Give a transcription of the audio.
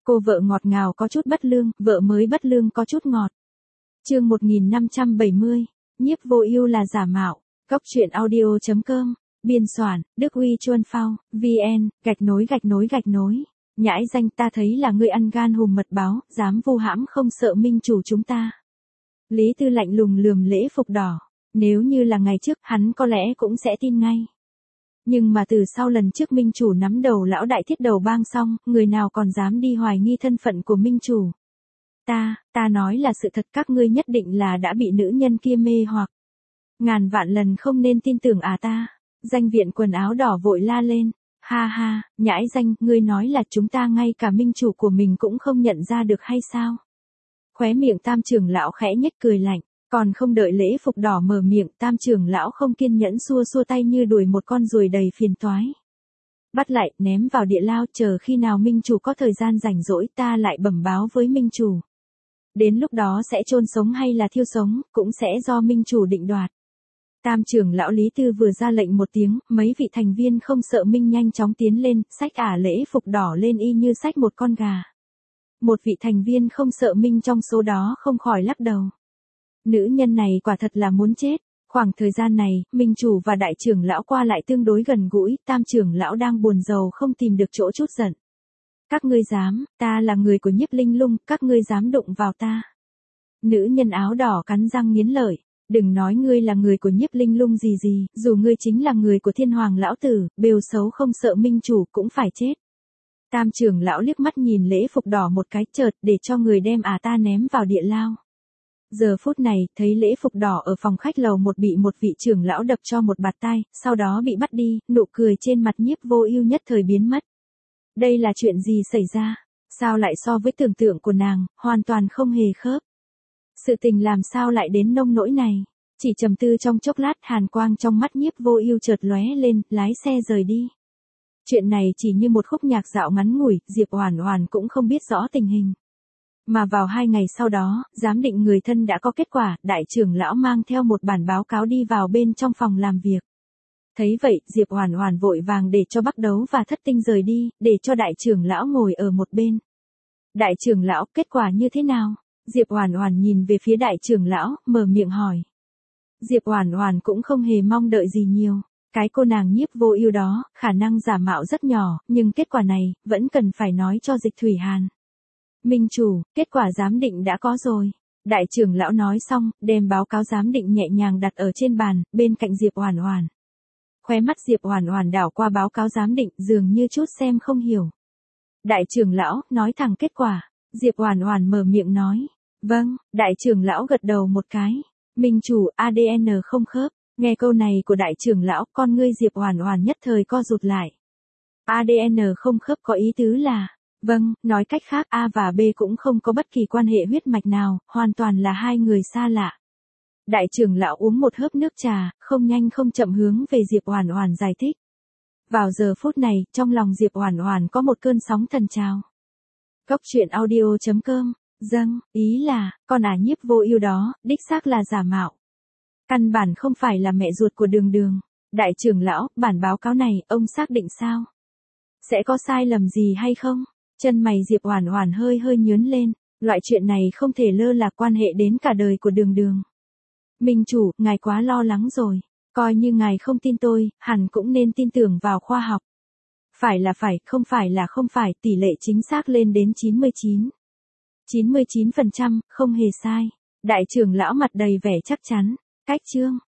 Cô vợ ngọt ngào có chút bất lương, vợ mới bất lương có chút ngọt. Chương 1570, Nhiếp Vô Ưu là giả mạo. Góc truyện audio.com, biên soạn, Đức Uy Chuân Phao, VN, _. Nhãi danh, ta thấy là ngươi ăn gan hùm mật báo, dám vu hãm không sợ minh chủ chúng ta. Lý Tư lạnh lùng lườm Lễ Phục Đỏ. Nếu như là ngày trước, hắn có lẽ cũng sẽ tin ngay. Nhưng mà từ sau lần trước minh chủ nắm đầu lão đại thiết đầu bang xong, người nào còn dám đi hoài nghi thân phận của minh chủ. Ta nói là sự thật, các ngươi nhất định là đã bị nữ nhân kia mê hoặc. Ngàn vạn lần không nên tin tưởng ta. Danh viện quần áo đỏ vội la lên. Ha ha, nhãi danh, ngươi nói là chúng ta ngay cả minh chủ của mình cũng không nhận ra được hay sao? Khóe miệng Tam trưởng lão khẽ nhếch cười lạnh, còn không đợi Lễ Phục Đỏ mở miệng, Tam trưởng lão không kiên nhẫn xua xua tay như đuổi một con ruồi đầy phiền toái. Bắt lại, ném vào địa lao, chờ khi nào minh chủ có thời gian rảnh rỗi ta lại bẩm báo với minh chủ. Đến lúc đó sẽ chôn sống hay là thiêu sống, cũng sẽ do minh chủ định đoạt. Tam trưởng lão Lý Tư vừa ra lệnh một tiếng, mấy vị thành viên không sợ minh nhanh chóng tiến lên, xách Lễ Phục Đỏ lên y như xách một con gà. Một vị thành viên không sợ minh trong số đó không khỏi lắc đầu. Nữ nhân này quả thật là muốn chết. Khoảng thời gian này, minh chủ và đại trưởng lão qua lại tương đối gần gũi, Tam trưởng lão đang buồn rầu không tìm được chỗ chút giận. Các ngươi dám, ta là người của Nhiếp Linh Lung, các ngươi dám đụng vào ta. Nữ nhân áo đỏ cắn răng nghiến lợi. Đừng nói ngươi là người của Nhiếp Linh Lung gì, dù ngươi chính là người của Thiên Hoàng lão tử, bêu xấu không sợ minh chủ cũng phải chết. Tam trưởng lão liếc mắt nhìn Lễ Phục Đỏ một cái, chợt để cho người đem ta ném vào địa lao. Giờ phút này, thấy Lễ Phục Đỏ ở phòng khách lầu một bị một vị trưởng lão đập cho một bạt tai, sau đó bị bắt đi, nụ cười trên mặt Nhiếp Vô Ưu nhất thời biến mất. Đây là chuyện gì xảy ra? Sao lại so với tưởng tượng của nàng, hoàn toàn không hề khớp? Sự tình làm sao lại đến nông nỗi này? Chỉ trầm tư trong chốc lát, hàn quang trong mắt Nhiếp Vô Ưu chợt lóe lên, lái xe rời đi. Chuyện này chỉ như một khúc nhạc dạo ngắn ngủi, Diệp Oản Oản cũng không biết rõ tình hình. Mà vào 2 ngày sau đó, giám định người thân đã có kết quả, đại trưởng lão mang theo một bản báo cáo đi vào bên trong phòng làm việc. Thấy vậy, Diệp Oản Oản vội vàng để cho Bắc Đấu và Thất Tinh rời đi, để cho đại trưởng lão ngồi ở một bên. Đại trưởng lão, kết quả như thế nào? Diệp Oản Oản nhìn về phía đại trưởng lão, mở miệng hỏi. Diệp Oản Oản cũng không hề mong đợi gì nhiều. Cái cô nàng Nhiếp Vô Ưu đó, khả năng giả mạo rất nhỏ, nhưng kết quả này, vẫn cần phải nói cho Dịch Thủy Hàn. Minh chủ, kết quả giám định đã có rồi. Đại trưởng lão nói xong, đem báo cáo giám định nhẹ nhàng đặt ở trên bàn, bên cạnh Diệp Oản Oản. Khóe mắt Diệp Oản Oản đảo qua báo cáo giám định, dường như chút xem không hiểu. Đại trưởng lão, nói thẳng kết quả. Diệp Oản Oản mở miệng nói. Vâng, đại trưởng lão gật đầu một cái. Minh chủ, ADN không khớp. Nghe câu này của đại trưởng lão, con ngươi Diệp Oản Oản nhất thời co rụt lại. ADN không khớp có ý tứ là, vâng, nói cách khác A và B cũng không có bất kỳ quan hệ huyết mạch nào, hoàn toàn là hai người xa lạ. Đại trưởng lão uống một hớp nước trà, không nhanh không chậm hướng về Diệp Oản Oản giải thích. Vào giờ phút này, trong lòng Diệp Oản Oản có một cơn sóng thần trào. Góc truyện audio.com, dâng, ý là, con Nhiếp Vô Ưu đó, đích xác là giả mạo. Căn bản không phải là mẹ ruột của Đường Đường. Đại trưởng lão, bản báo cáo này, ông xác định sao? Sẽ có sai lầm gì hay không? Chân mày Diệp Oản Oản hơi nhướng lên, loại chuyện này không thể lơ là, quan hệ đến cả đời của Đường Đường. Minh chủ, ngài quá lo lắng rồi, coi như ngài không tin tôi, hẳn cũng nên tin tưởng vào khoa học. Phải là phải, không phải là không phải, tỷ lệ chính xác lên đến 99%, không hề sai. Đại trưởng lão mặt đầy vẻ chắc chắn. Cách chương